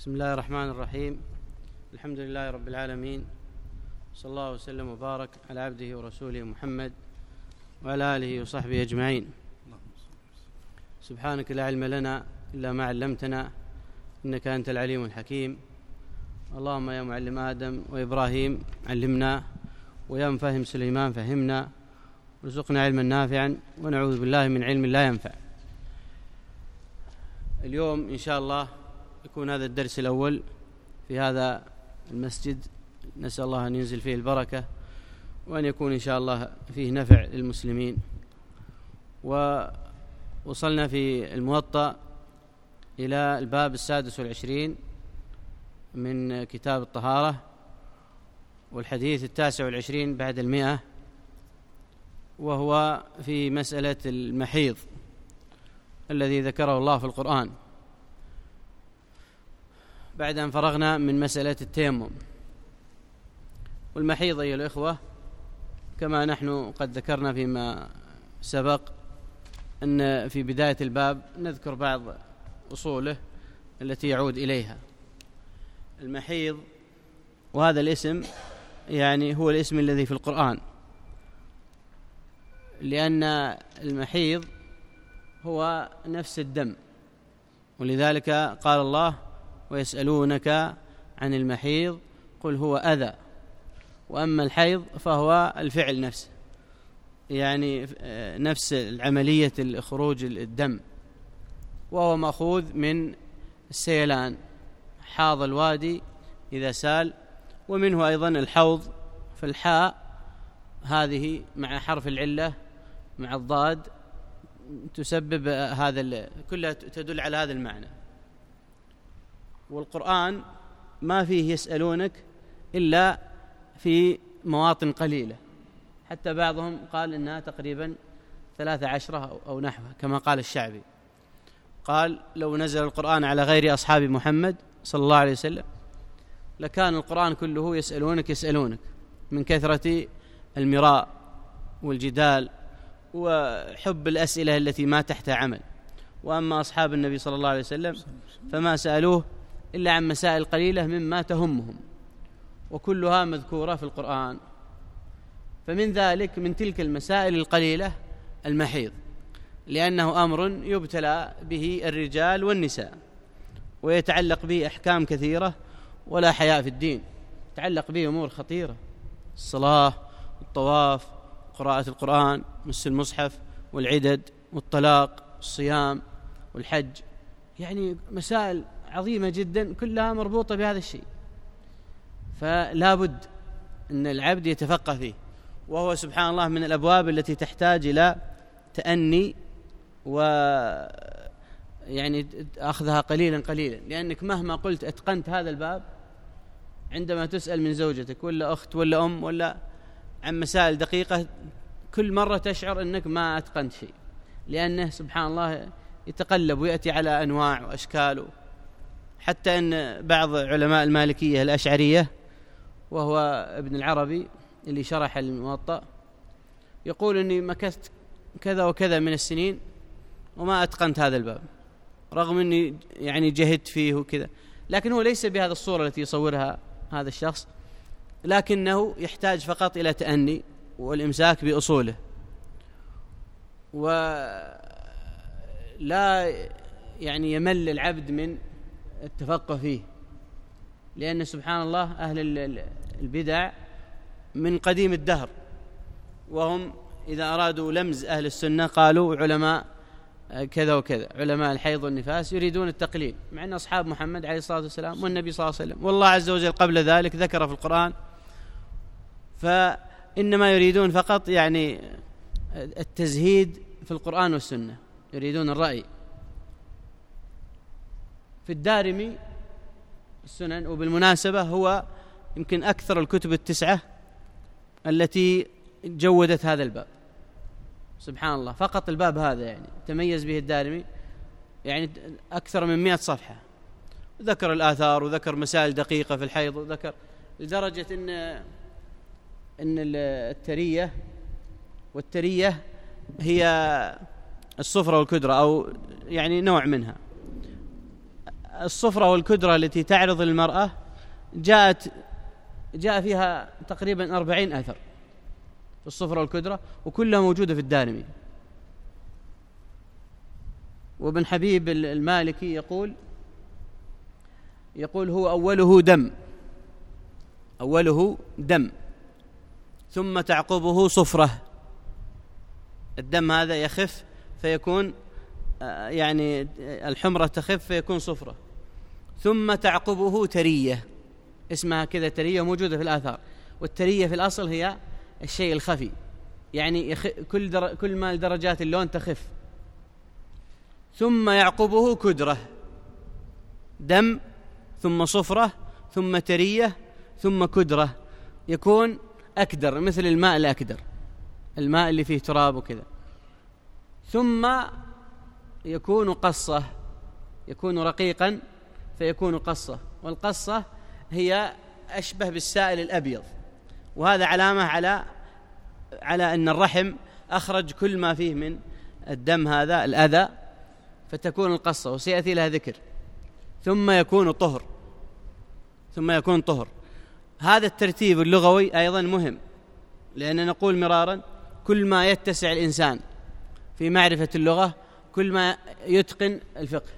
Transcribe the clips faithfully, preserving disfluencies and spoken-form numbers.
بسم الله الرحمن الرحيم. الحمد لله رب العالمين، صلى الله وسلم وبارك على عبده ورسوله محمد وعلى آله وصحبه أجمعين. سبحانك لا علم لنا إلا ما علمتنا إنك أنت العليم الحكيم. اللهم يا معلم آدم وإبراهيم علمنا، ويا مفهم سليمان فهمنا، وارزقنا علما نافعا ونعوذ بالله من علم لا ينفع. اليوم إن شاء الله يكون هذا الدرس الأول في هذا المسجد، نسأل الله أن ينزل فيه البركة وأن يكون إن شاء الله فيه نفع للمسلمين. ووصلنا في الموطأ إلى الباب السادس والعشرين من كتاب الطهارة، والحديث التاسع والعشرين بعد المئة، وهو في مسألة المحيض الذي ذكره الله في القرآن بعد أن فرغنا من مسألة التيمم. والمحيض أيها الإخوة كما نحن قد ذكرنا فيما سبق أن في بداية الباب نذكر بعض أصوله التي يعود إليها. المحيض، وهذا الاسم يعني هو الاسم الذي في القرآن، لأن المحيض هو نفس الدم، ولذلك قال الله: ويسألونك عن المحيض قل هو أذى، وأما الحيض فهو الفعل نفسه، يعني نفس العملية الخروج الدم، وهو مأخوذ من السيلان، حاض الوادي إذا سال، ومنه أيضا الحوض. فالحاء هذه مع حرف العلة مع الضاد تسبب هذا، كلها تدل على هذا المعنى. والقرآن ما فيه يسألونك إلا في مواطن قليلة، حتى بعضهم قال إنها تقريبا ثلاثة عشرة أو نحوها، كما قال الشعبي، قال: لو نزل القرآن على غير أصحاب محمد صلى الله عليه وسلم لكان القرآن كله يسألونك يسألونك من كثرة المراء والجدال وحب الأسئلة التي ما تحتها عمل. وأما أصحاب النبي صلى الله عليه وسلم فما سألوه إلا عن مسائل قليلة مما تهمهم، وكلها مذكورة في القرآن. فمن ذلك، من تلك المسائل القليلة المحيض، لأنه أمر يبتلى به الرجال والنساء، ويتعلق به أحكام كثيرة ولا حياء في الدين، يتعلق به أمور خطيرة: الصلاة والطواف، قراءة القرآن، مس المصحف، والعدد، والطلاق، والصيام، والحج، يعني مسائل عظيمة جدا كلها مربوطة بهذا الشيء. فلا بد أن العبد يتفقه فيه، وهو سبحان الله من الأبواب التي تحتاج إلى تأني و يعني أخذها قليلا قليلا، لأنك مهما قلت أتقنت هذا الباب، عندما تسأل من زوجتك ولا أخت ولا أم ولا عن مسائل دقيقة، كل مرة تشعر أنك ما أتقنت شيء، لأنه سبحان الله يتقلب ويأتي على أنواع وأشكال. حتى أن بعض علماء المالكية الأشعرية، وهو ابن العربي اللي شرح الموطأ، يقول أني مكثت كذا وكذا من السنين وما أتقنت هذا الباب، رغم أني يعني جهدت فيه وكذا. لكن هو ليس بهذا الصورة التي يصورها هذا الشخص، لكنه يحتاج فقط إلى تأني والإمساك بأصوله، ولا يعني يمل العبد من التفقه فيه، لأن سبحان الله أهل البدع من قديم الدهر، وهم إذا أرادوا لمز أهل السنة قالوا علماء كذا وكذا، علماء الحيض والنفاس، يريدون التقليل، مع أن أصحاب محمد عليه الصلاة والسلام والنبي صلى الله عليه وسلم والله عز وجل قبل ذلك ذكر في القرآن، فإنما يريدون فقط يعني التزهيد في القرآن والسنة، يريدون الرأي. في الدارمي السنن، وبالمناسبة هو يمكن أكثر الكتب التسعة التي جودت هذا الباب، سبحان الله، فقط الباب هذا يعني تميز به الدارمي، يعني أكثر من مئة صفحة، ذكر الآثار وذكر مسائل دقيقة في الحيض، وذكر لدرجة إن إن الترية، والترية هي الصفرة والكدرة، أو يعني نوع منها، الصفرة والكدرة التي تعرض المرأة جاءت جاء فيها تقريبا أربعين أثر في الصفرة والكدرة، وكلها موجودة في الدارمي. وابن حبيب المالكي يقول يقول هو أوله دم أوله دم ثم تعقبه صفرة. الدم هذا يخف فيكون يعني الحمرة تخف فيكون صفرة، ثم تعقبه ترية، اسمها كذا ترية، موجودة في الآثار. والترية في الأصل هي الشيء الخفي، يعني يخ... كل, در... كل ما درجات اللون تخف. ثم يعقبه كدرة، دم ثم صفرة ثم ترية ثم كدرة، يكون أكدر مثل الماء الأكدر، الماء اللي فيه تراب وكذا. ثم يكون قصة، يكون رقيقا فيكون قصة، والقصة هي أشبه بالسائل الأبيض، وهذا علامة على على أن الرحم أخرج كل ما فيه من الدم هذا الأذى، فتكون القصة، وسيأتي لها ذكر. ثم يكون طهر ثم يكون طهر. هذا الترتيب اللغوي أيضا مهم، لأن نقول مرارا كل ما يتسع الإنسان في معرفة اللغة كل ما يتقن الفقه.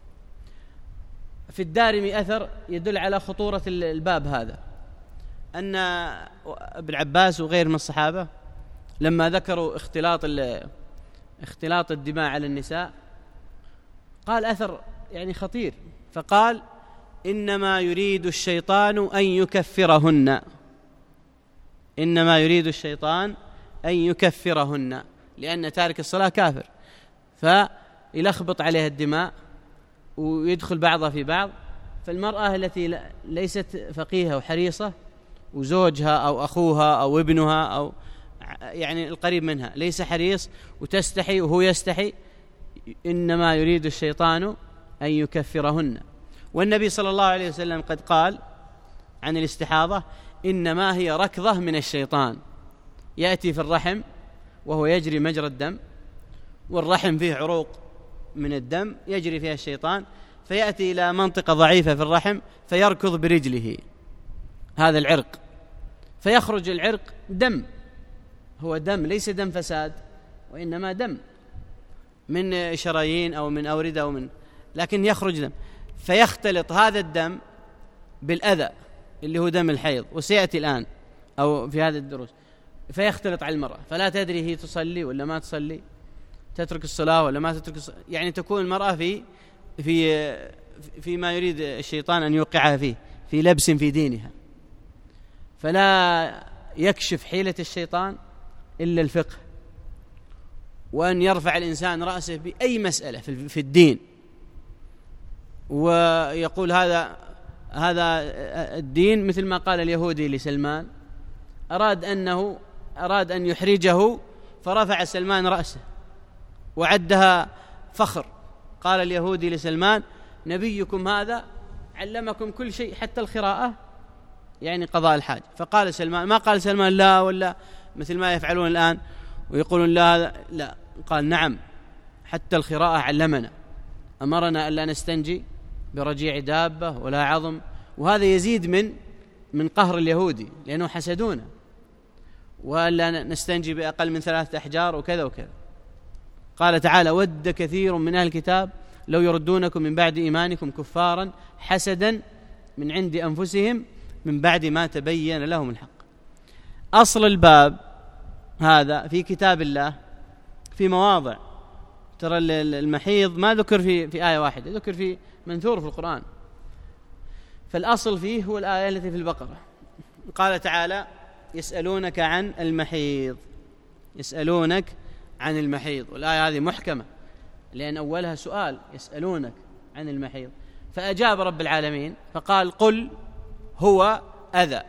في الدارمي أثر يدل على خطورة الباب هذا، أن ابن عباس وغير من الصحابة لما ذكروا اختلاط اختلاط الدماء على النساء قال أثر يعني خطير، فقال إنما يريد الشيطان أن يكفرهن إنما يريد الشيطان أن يكفرهن لأن تارك الصلاة كافر، فيلخبط عليها الدماء ويدخل بعضها في بعض. فالمرأة التي ليست فقيهة وحريصة وزوجها أو أخوها أو ابنها أو يعني القريب منها ليس حريص وتستحي وهو يستحي، إنما يريد الشيطان أن يكفرهن. والنبي صلى الله عليه وسلم قد قال عن الاستحاضة إنما هي ركضة من الشيطان، يأتي في الرحم وهو يجري مجرى الدم، والرحم فيه عروق من الدم يجري فيها الشيطان، فيأتي إلى منطقة ضعيفة في الرحم فيركض برجله هذا العرق، فيخرج العرق دم، هو دم ليس دم فساد وإنما دم من شرايين أو من أوردة أو من، لكن يخرج دم، فيختلط هذا الدم بالأذى اللي هو دم الحيض، وسيأتي الآن أو في هذا الدروس، فيختلط على المرأة فلا تدري هي تصلي ولا ما تصلي، تترك الصلاة ولا ما تترك الصلاة، يعني تكون المرأة في في فيما يريد الشيطان أن يوقعها فيه، في لبس في دينها. فلا يكشف حيلة الشيطان إلا الفقه، وأن يرفع الإنسان رأسه بأي مسألة في الدين ويقول هذا هذا الدين، مثل ما قال اليهودي لسلمان، أراد أنه أراد أن يحرجه فرفع سلمان رأسه وعدها فخر. قال اليهودي لسلمان نبيكم هذا علمكم كل شيء حتى القراءة، يعني قضاء الحاجة. فقال سلمان، ما قال سلمان لا ولا مثل ما يفعلون الآن ويقولون لا هذا لا، قال نعم حتى القراءة علمنا، أمرنا ألا نستنجي برجيع دابة ولا عظم. وهذا يزيد من من قهر اليهودي لأنه حسدونه، ولا نستنجي بأقل من ثلاثة أحجار وكذا وكذا. قال تعالى ود كثير من أهل الكتاب لو يردونكم من بعد إيمانكم كفارا حسدا من عند أنفسهم من بعد ما تبين لهم الحق. أصل الباب هذا في كتاب الله في مواضع، ترى المحيض ما ذكر في في آية واحدة، ذكر في منثور في القرآن. فالأصل فيه هو الآية التي في البقرة، قال تعالى يسألونك عن المحيض يسألونك عن المحيض، والآية هذه محكمة لأن أولها سؤال يسألونك عن المحيض، فأجاب رب العالمين فقال قل هو أذى.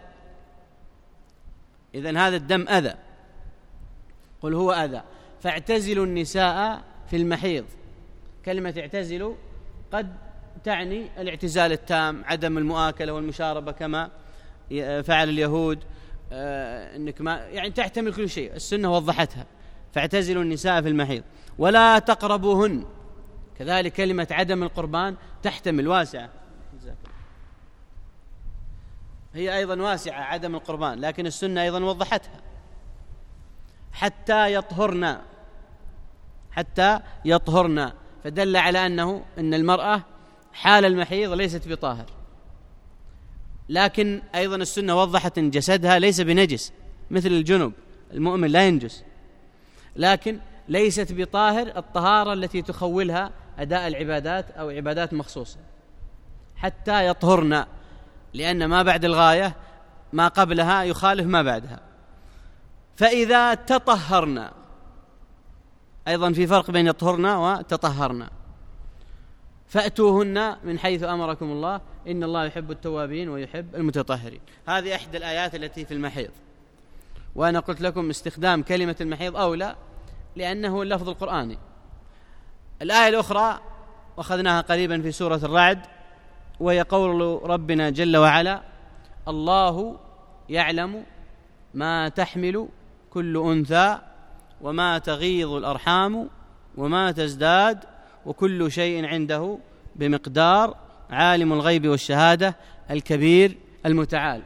إذن هذا الدم أذى، قل هو أذى فاعتزلوا النساء في المحيض. كلمة اعتزلوا قد تعني الاعتزال التام، عدم المؤاكلة والمشاربة كما فعل اليهود، إنك ما يعني تحتمل كل شيء، السنة وضحتها. فاعتزلوا النساء في المحيض ولا تقربوهن، كذلك كلمة عدم القربان تحتمل واسعة، هي أيضا واسعة عدم القربان، لكن السنة أيضا وضحتها حتى يطهرنا، حتى يطهرنا، فدل على أنه أن المرأة حال المحيض ليست بطاهر. لكن أيضا السنة وضحت أن جسدها ليس بنجس مثل الجنب، المؤمن لا ينجس، لكن ليست بطاهر الطهارة التي تخولها أداء العبادات أو عبادات مخصوصة، حتى يطهرنا، لأن ما بعد الغاية ما قبلها يخالف ما بعدها. فإذا تطهرنا، أيضا في فرق بين يطهرنا وتطهرنا. فأتوهن من حيث أمركم الله إن الله يحب التوابين ويحب المتطهرين. هذه إحدى الآيات التي في المحيض. وأنا قلت لكم استخدام كلمة المحيض أولى لأنه اللفظ القرآني. الآية الأخرى وأخذناها قريبا في سورة الرعد، وهي قول ربنا جل وعلا: الله يعلم ما تحمل كل أنثى وما تغيض الأرحام وما تزداد وكل شيء عنده بمقدار، عالم الغيب والشهادة الكبير المتعال.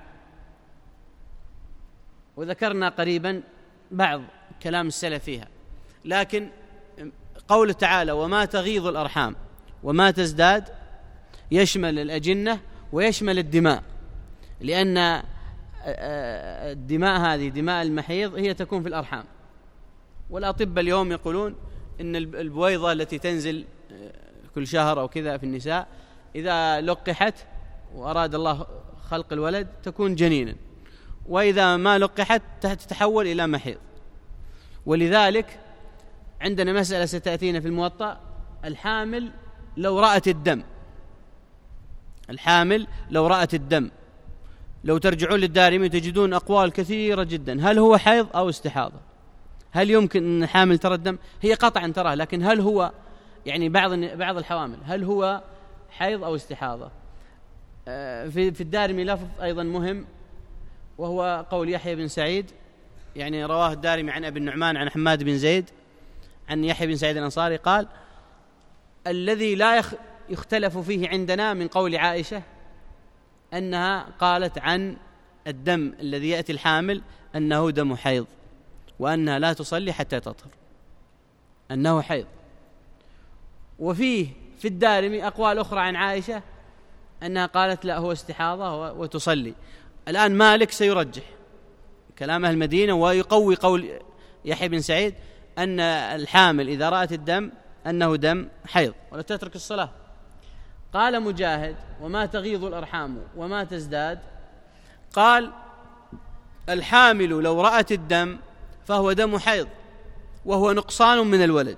وذكرنا قريبا بعض كلام السلف فيها، لكن قول تعالى وما تغيض الأرحام وما تزداد يشمل الأجنة ويشمل الدماء، لأن الدماء هذه دماء المحيض هي تكون في الأرحام. والأطباء اليوم يقولون إن البويضة التي تنزل كل شهر أو كذا في النساء إذا لقحت وأراد الله خلق الولد تكون جنينا، وإذا ما لقحت تتحول إلى محيض. ولذلك عندنا مسألة ستأتينا في الموطأ: الحامل لو رأت الدم، الحامل لو رأت الدم، لو ترجعون للدارمي تجدون أقوال كثيرة جدا، هل هو حيض أو استحاضة؟ هل يمكن أن الحامل ترى الدم؟ هي قطعا تراه، لكن هل هو يعني بعض بعض الحوامل هل هو حيض أو استحاضة؟ في في الدارمي لفظ أيضا مهم، وهو قول يحيى بن سعيد، يعني رواه الدارمي عن أبي النعمان عن حماد بن زيد عن يحيى بن سعيد الأنصاري قال: الذي لا يختلف فيه عندنا من قول عائشة أنها قالت عن الدم الذي يأتي الحامل أنه دم حيض، وأنها لا تصلي حتى تطهر، أنه حيض. وفيه في الدارمي أقوال أخرى عن عائشة أنها قالت لا هو استحاضة وتصلي. الآن مالك سيرجح كلام أهل المدينة ويقوي قول يحيى بن سعيد أن الحامل إذا رأت الدم أنه دم حيض ولا تترك الصلاة. قال مجاهد: وما تغيض الأرحام وما تزداد، قال: الحامل لو رأت الدم فهو دم حيض وهو نقصان من الولد.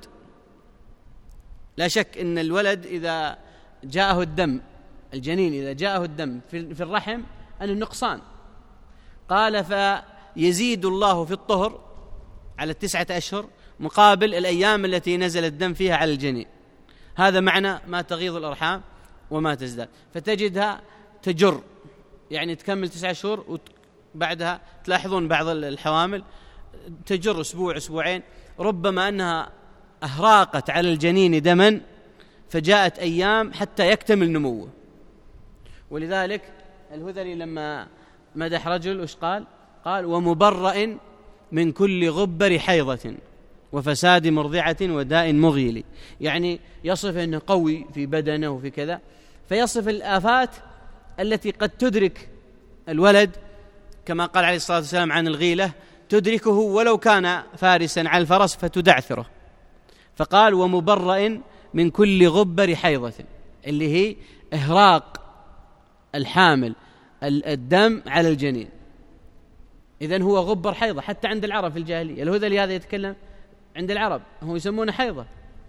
لا شك أن الولد إذا جاءه الدم، الجنين إذا جاءه الدم في الرحم أنه نقصان. قال: فيزيد الله في الطهر على التسعة أشهر مقابل الأيام التي نزل الدم فيها على الجنين. هذا معنى ما تغيض الأرحام وما تزداد. فتجدها تجر، يعني تكمل تسعة شهور وبعدها تلاحظون بعض الحوامل تجر أسبوع أسبوعين، ربما أنها أهراقت على الجنين دما فجاءت أيام حتى يكتمل نموه. ولذلك الهذلي لما مدح رجل وش قال؟ قال: ومبرأ من كل غبر حيضة وفساد مرضعة وداء مغيل. يعني يصف أنه قوي في بدنه وفي كذا، فيصف الآفات التي قد تدرك الولد، كما قال عليه الصلاة والسلام عن الغيلة: تدركه ولو كان فارسا على الفرس فتدعثره. فقال: ومبرأ من كل غبر حيضة، اللي هي إهراق الحامل الدم على الجنين. إذن هو غبر حيضة حتى عند العرب في الجاهلية. الهذلي هذا يتكلم عند العرب، هو يسمونه حيضة.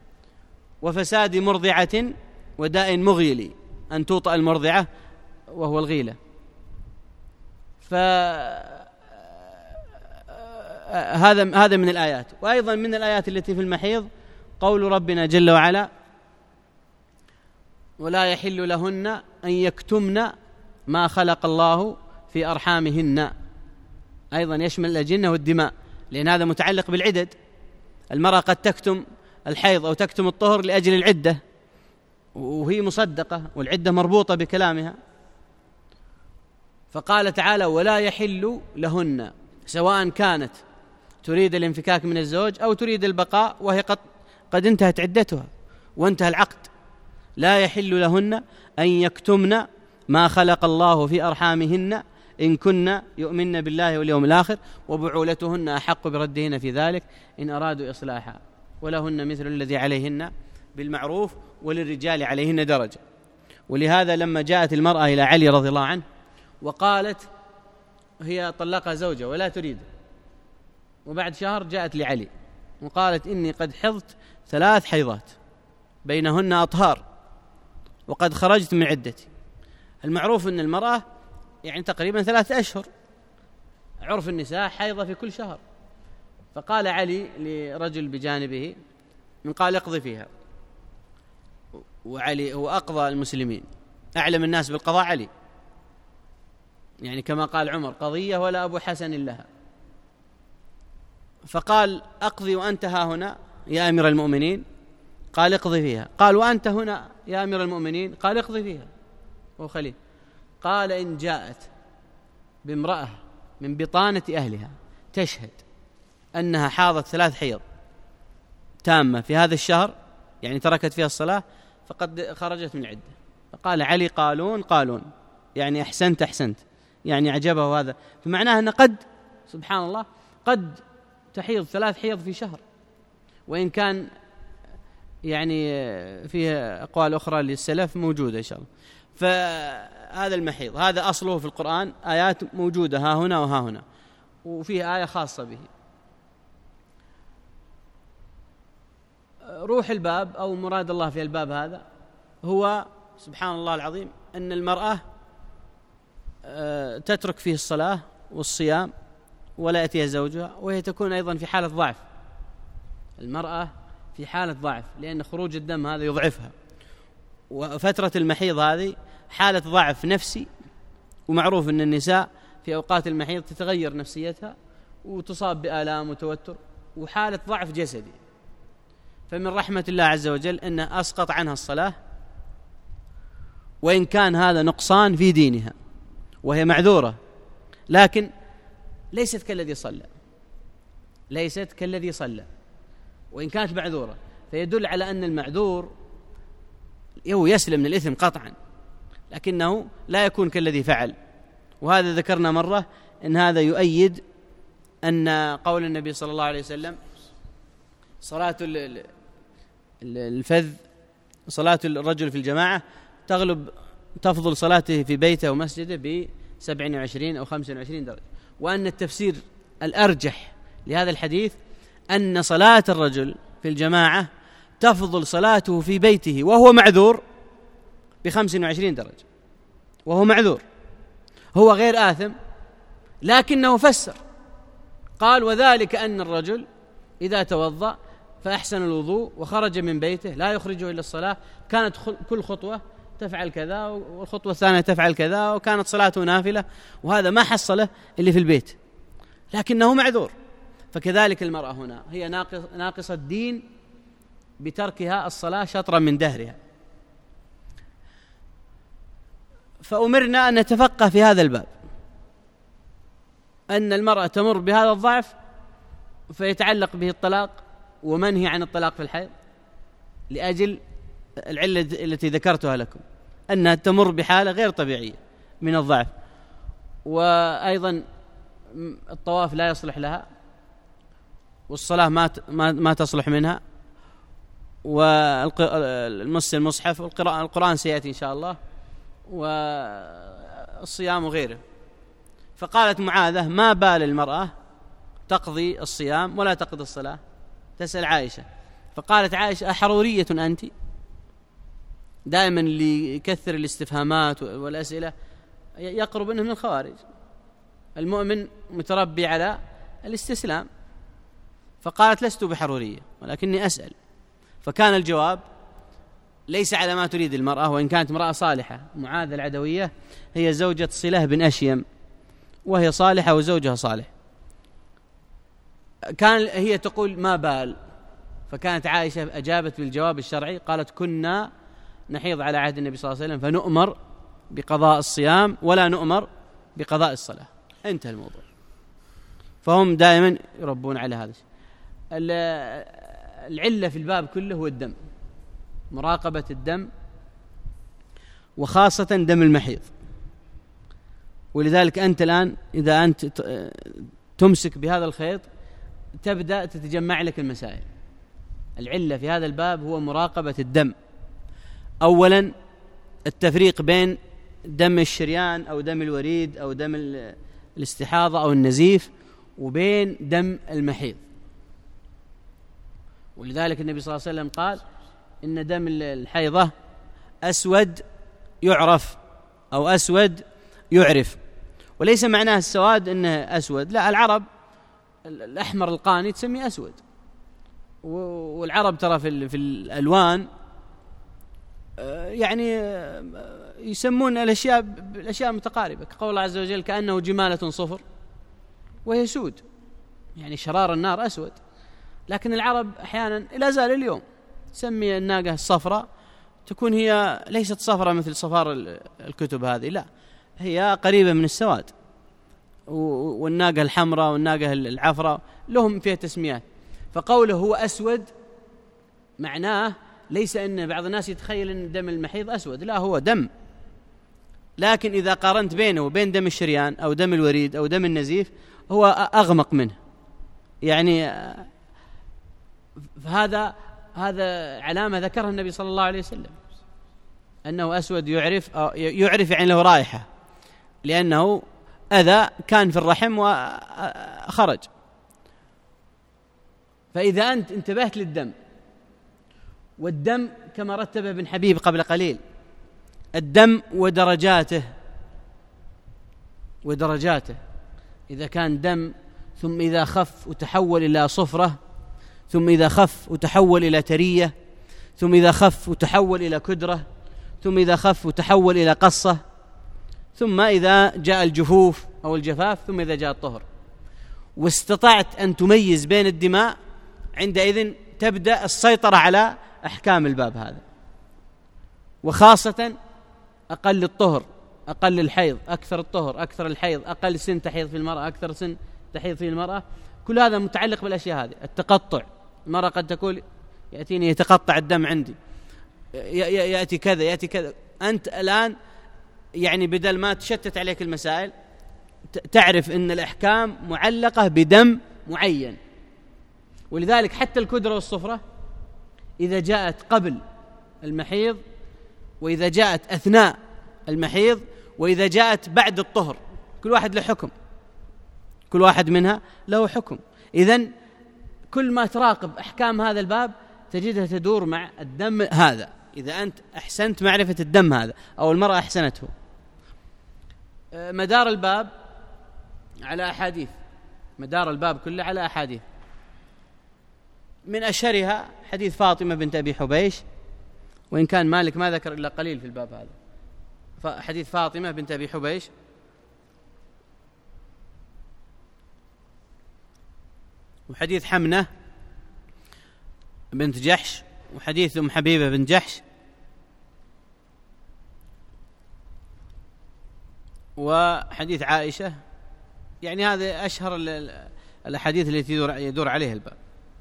وفساد مرضعة وداء مغيل، أن توطأ المرضعة وهو الغيلة. فهذا هذا من الآيات. وأيضا من الآيات التي في المحيض قول ربنا جل وعلا: ولا يحل لهن أن يكتمن ما خلق الله في أرحامهن. أيضا يشمل الأجنة والدماء، لأن هذا متعلق بالعدد. المرأة قد تكتم الحيض أو تكتم الطهر لأجل العدة، وهي مصدقة والعدة مربوطة بكلامها. فقال تعالى: ولا يحل لهن، سواء كانت تريد الانفكاك من الزوج أو تريد البقاء وهي قد, قد انتهت عدتها وانتهى العقد، لا يحل لهن أن يكتمن ما خلق الله في أرحامهن إن كن يؤمن بالله واليوم الآخر وبعولتهن أحق بردهن في ذلك إن أرادوا إصلاحا ولهن مثل الذي عليهن بالمعروف وللرجال عليهن درجة. ولهذا لما جاءت المرأة إلى علي رضي الله عنه وقالت هي طلقها زوجها ولا تريد، وبعد شهر جاءت لعلي وقالت: إني قد حضت ثلاث حيضات بينهن أطهار وقد خرجت من عدتي. المعروف أن المرأة يعني تقريبا ثلاثة أشهر، عرف النساء حيضة في كل شهر. فقال علي لرجل بجانبه من قال: اقضي فيها. وعلي هو أقضى المسلمين، أعلم الناس بالقضاء علي، يعني كما قال عمر: قضية ولا أبو حسن لها. فقال: أقضي وأنت ها هنا يا أمير المؤمنين؟ قال: اقضي فيها. قال: وأنت هنا يا أمير المؤمنين؟ قال: اقضي فيها. وخليه قال: إن جاءت بامرأة من بطانة أهلها تشهد أنها حاضت ثلاث حيض تامة في هذا الشهر، يعني تركت فيها الصلاة، فقد خرجت من العدة. فقال علي: قالون قالون، يعني أحسنت أحسنت، يعني أعجبه هذا. فمعناه أن قد سبحان الله قد تحيض ثلاث حيض في شهر، وإن كان يعني فيها أقوال أخرى للسلف موجودة إن شاء الله. فهذا المحيض هذا أصله في القرآن، آيات موجودة ها هنا وها هنا، وفيه آية خاصة به. روح الباب أو مراد الله في الباب هذا هو سبحان الله العظيم أن المرأة تترك فيه الصلاة والصيام ولا يأتيها زوجها، وهي تكون أيضا في حالة ضعف. المرأة في حالة ضعف لأن خروج الدم هذا يضعفها، وفترة المحيض هذه حالة ضعف نفسي، ومعروف أن النساء في أوقات المحيض تتغير نفسيتها وتصاب بآلام وتوتر وحالة ضعف جسدي. فمن رحمة الله عز وجل أنه أسقط عنها الصلاة، وإن كان هذا نقصان في دينها وهي معذورة، لكن ليست كالذي صلى، ليست كالذي صلى وإن كانت معذورة، فيدل على أن المعذور هو يسلم من الإثم قطعا، لكنه لا يكون كالذي فعل. وهذا ذكرنا مرة أن هذا يؤيد أن قول النبي صلى الله عليه وسلم: صلاة الفذ صلاة الرجل في الجماعة تغلب تفضل صلاته في بيته ومسجده بسبع وعشرين أو خمس وعشرين درجة. وأن التفسير الأرجح لهذا الحديث أن صلاة الرجل في الجماعة تفضل صلاته في بيته وهو معذور بخمس وعشرين درجة، وهو معذور، هو غير آثم، لكنه فسر قال: وذلك أن الرجل إذا توضأ فأحسن الوضوء وخرج من بيته لا يخرجه إلا الصلاة، كانت كل خطوة تفعل كذا والخطوة الثانية تفعل كذا، وكانت صلاته نافلة، وهذا ما حصله اللي في البيت، لكنه معذور. فكذلك المرأة هنا هي ناقص ناقصة الدين بتركها الصلاة شطرا من دهرها. فأمرنا أن نتفقه في هذا الباب أن المرأة تمر بهذا الضعف فيتعلق به الطلاق ومنهي عن الطلاق في الحيض، لأجل العلة التي ذكرتها لكم، أنها تمر بحالة غير طبيعية من الضعف. وأيضا الطواف لا يصلح لها، والصلاة ما ما تصلح منها، والمس المصحف، والقراءة القرآن سيأتي إن شاء الله، والصيام وغيره. فقالت معاذة: ما بال المرأة تقضي الصيام ولا تقضي الصلاة؟ تسأل عائشة. فقالت عائشة: أحرورية أنت؟ دائما اللي يكثر الاستفهامات والأسئلة يقرب منه من الخوارج. المؤمن متربي على الاستسلام. فقالت: لست بحرورية ولكني أسأل. فكان الجواب ليس على ما تريد المرأة، وإن كانت امرأة صالحة. معاذ العدوية هي زوجة صلة بن أشيم، وهي صالحة وزوجها صالح. كان هي تقول: ما بال. فكانت عائشة أجابت بالجواب الشرعي، قالت: كنا نحيض على عهد النبي صلى الله عليه وسلم فنؤمر بقضاء الصيام ولا نؤمر بقضاء الصلاة، انتهى الموضوع. فهم دائما يربون على هذا. العلة في الباب كله هو الدم، مراقبة الدم، وخاصة دم المحيض. ولذلك أنت الآن إذا أنت تمسك بهذا الخيط تبدأ تتجمع لك المسائل. العلة في هذا الباب هو مراقبة الدم. أولا التفريق بين دم الشريان أو دم الوريد أو دم الاستحاضة أو النزيف وبين دم المحيض. ولذلك النبي صلى الله عليه وسلم قال إن دم الحيضة أسود يعرف أو أسود يعرف، وليس معناه السواد أنه أسود، لا، العرب الأحمر القاني تسميه أسود، والعرب ترى في الألوان يعني يسمون الأشياء بالأشياء متقاربة، كقول الله عز وجل كأنه جمالة صفر وهي سود، يعني شرار النار أسود. لكن العرب أحيانا لا زال اليوم تسمي الناقة الصفراء، تكون هي ليست صفراء مثل صفار الكتب هذه، لا، هي قريبة من السواد. والناقة الحمراء والناقة العفراء لهم فيها تسميات. فقوله هو أسود معناه ليس أن بعض الناس يتخيل أن دم المحيض أسود، لا، هو دم. لكن إذا قارنت بينه وبين دم الشريان أو دم الوريد أو دم النزيف هو أغمق منه، يعني هذا هذا علامة ذكرها النبي صلى الله عليه وسلم أنه أسود يعرف، يعرف يعني له رائحة، لأنه أذى كان في الرحم وخرج. فإذا أنت انتبهت للدم، والدم كما رتب ابن حبيب قبل قليل، الدم ودرجاته ودرجاته إذا كان دم ثم إذا خف وتحول إلى صفرة، ثم إذا خف وتحول إلى ترية، ثم إذا خف وتحول إلى كدرة، ثم إذا خف وتحول إلى قصة، ثم إذا جاء الجفوف أو الجفاف، ثم إذا جاء الطهر، واستطعت أن تميز بين الدماء، عندئذ تبدأ السيطرة على أحكام الباب هذا. وخاصة أقل الطهر أقل الحيض، أكثر الطهر أكثر الحيض، أقل سن تحيض في المرأة أكثر سن تحيض في المرأة، كل هذا متعلق بالأشياء هذه. التقطع، المرأة قد تقول يأتيني يتقطع الدم عندي، يأتي كذا يأتي كذا. أنت الآن يعني بدل ما تشتت عليك المسائل تعرف أن الأحكام معلقة بدم معين. ولذلك حتى الكدرة والصفرة إذا جاءت قبل المحيض، وإذا جاءت أثناء المحيض، وإذا جاءت بعد الطهر، كل واحد له حكم، كل واحد منها له حكم. إذن كل ما تراقب أحكام هذا الباب تجدها تدور مع الدم هذا، إذا أنت أحسنت معرفة الدم هذا أو المرأة أحسنته. مدار الباب على أحاديث، مدار الباب كله على أحاديث، من أشهرها حديث فاطمة بنت أبي حبيش، وإن كان مالك ما ذكر إلا قليل في الباب هذا. فحديث فاطمة بنت أبي حبيش، وحديث حمنة بنت جحش، وحديث أم حبيبة بنت جحش، وحديث عائشة. يعني هذا أشهر الأحاديث التي يدور عليها الباب.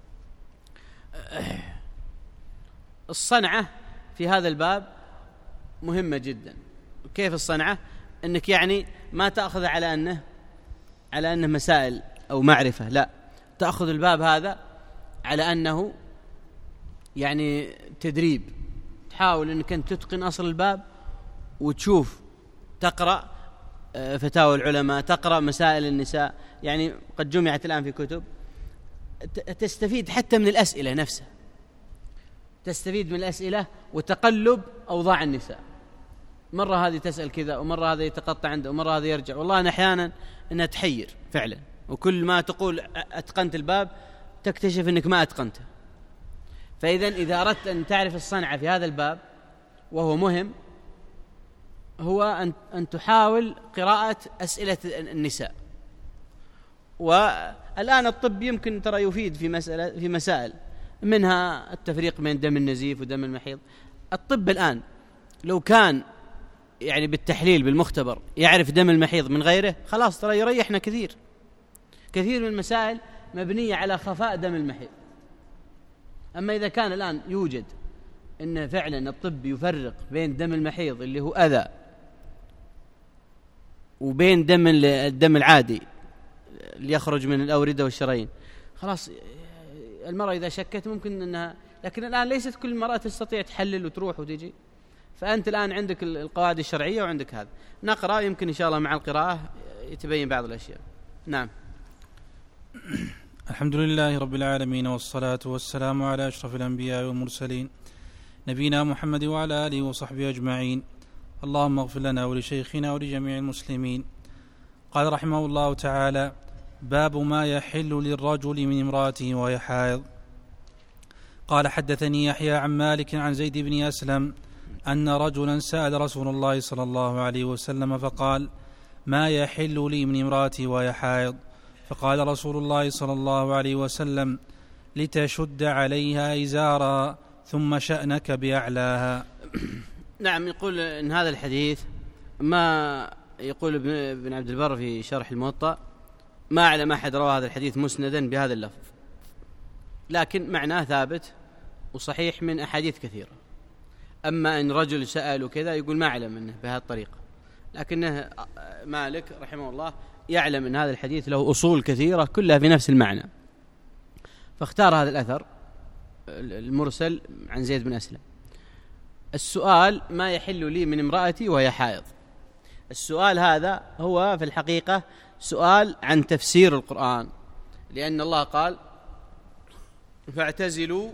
الصنعة في هذا الباب مهمة جدا. كيف الصنعة؟ أنك يعني ما تأخذ على أنه على أنه مسائل أو معرفة، لا، تأخذ الباب هذا على أنه يعني تدريب. تحاول أنك أنت تتقن أصل الباب، وتشوف تقرأ فتاوى العلماء، تقرأ مسائل النساء، يعني قد جمعت الآن في كتب، تستفيد حتى من الأسئلة نفسها، تستفيد من الأسئلة وتقلب أوضاع النساء. مرة هذه تسأل كذا، ومرة هذا يتقطع عنده، ومرة هذا يرجع. والله أنا أحيانا أنها تحير فعلا، وكل ما تقول أتقنت الباب تكتشف أنك ما أتقنته. فإذا إذا أردت أن تعرف الصنعة في هذا الباب، وهو مهم، هو أن أن تحاول قراءة أسئلة النساء. والآن الطب يمكن ترى يفيد في مسألة في مسائل، منها التفريق بين دم النزيف ودم المحيض. الطب الآن لو كان يعني بالتحليل بالمختبر يعرف دم المحيض من غيره خلاص ترى يريحنا كثير. كثير من المسائل مبنية على خفاء دم المحيض. أما إذا كان الآن يوجد إن فعلا الطب يفرق بين دم المحيض اللي هو أذى وبين دم الدم العادي اللي يخرج من الأوردة والشرايين، خلاص المرأة إذا شكت ممكن أنها، لكن الآن ليست كل المرأة تستطيع تحلل وتروح وتجي. فأنت الآن عندك القواعد الشرعية وعندك هذا. نقرأ يمكن إن شاء الله مع القراءة يتبين بعض الأشياء. نعم. الحمد لله رب العالمين، والصلاة والسلام على أشرف الأنبياء والمرسلين نبينا محمد وعلى آله وصحبه أجمعين. اللهم اغفر لنا ولشيخنا ولجميع المسلمين. قال رحمه الله تعالى: باب ما يحل للرجل من امرأته وهي حائض. قال: حدثني يحيى عن مالك عن زيد بن أسلم أن رجلا سأل رسول الله صلى الله عليه وسلم فقال: ما يحل لي من امرأتي وهي حائض؟ فقال رسول الله صلى الله عليه وسلم: لتشد عليها إزارها ثم شأنك بأعلاها. نعم. يقول إن هذا الحديث ما يقول ابن عبد البر في شرح الموطأ: ما أعلم أحد روى هذا الحديث مسندا بهذا اللفظ، لكن معناه ثابت وصحيح من أحاديث كثيرة. أما إن رجل سأل وكذا يقول ما أعلم منه بهذه الطريقة، لكنه مالك رحمه الله يعلم أن هذا الحديث له أصول كثيرة كلها في نفس المعنى، فاختار هذا الأثر المرسل عن زيد بن أسلم. السؤال: ما يحل لي من امرأتي وهي حائض. السؤال هذا هو في الحقيقة سؤال عن تفسير القرآن، لأن الله قال: فاعتزلوا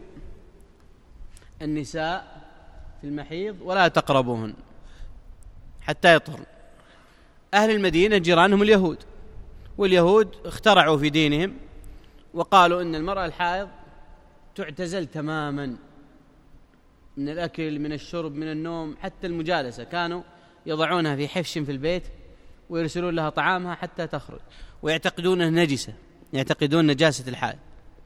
النساء في المحيض ولا تقربوهن حتى يطهرن. أهل المدينة جيرانهم اليهود، واليهود اخترعوا في دينهم وقالوا إن المرأة الحائض تعتزل تماما من الأكل، من الشرب، من النوم، حتى المجالسة. كانوا يضعونها في حفش في البيت ويرسلون لها طعامها حتى تخرج، ويعتقدونها نجسة، يعتقدون نجاسة الحائض.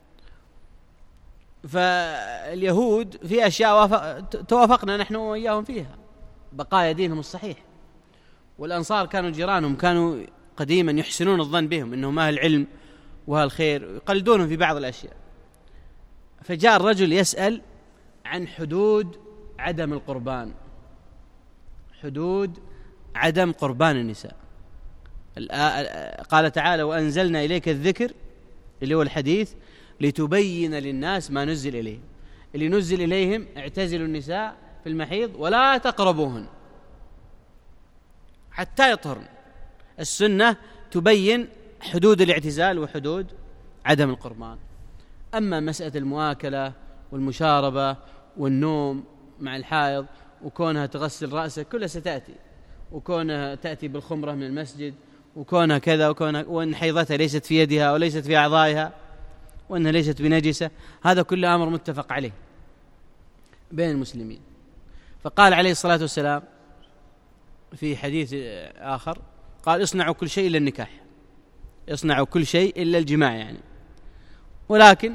فاليهود في أشياء توافقنا نحن وإياهم فيها، بقايا دينهم الصحيح. والأنصار كانوا جيرانهم، كانوا قديما يحسنون الظن بهم إنهم أهل العلم وأهل الخير، يقلدونهم في بعض الأشياء. فجاء الرجل يسأل عن حدود عدم القربان، حدود عدم قربان النساء. قال تعالى: وأنزلنا إليك الذكر، اللي هو الحديث، لتبين للناس ما نزل إليهم. اللي نزل إليهم: اعتزلوا النساء في المحيض ولا تقربوهن حتى يطهرن. السنة تبين حدود الاعتزال وحدود عدم القربان. أما مسألة المؤاكلة والمشاربة والنوم مع الحائض وكونها تغسل رأسها كلها ستأتي، وكونها تأتي بالخمرة من المسجد، وكونها كذا، وكونها وأن حيضتها ليست في يدها وليست في أعضائها، وأنها ليست بنجسة، هذا كله أمر متفق عليه بين المسلمين. فقال عليه الصلاة والسلام في حديث آخر، قال: اصنعوا كل شيء إلا النكاح، اصنعوا كل شيء إلا الجماع يعني. ولكن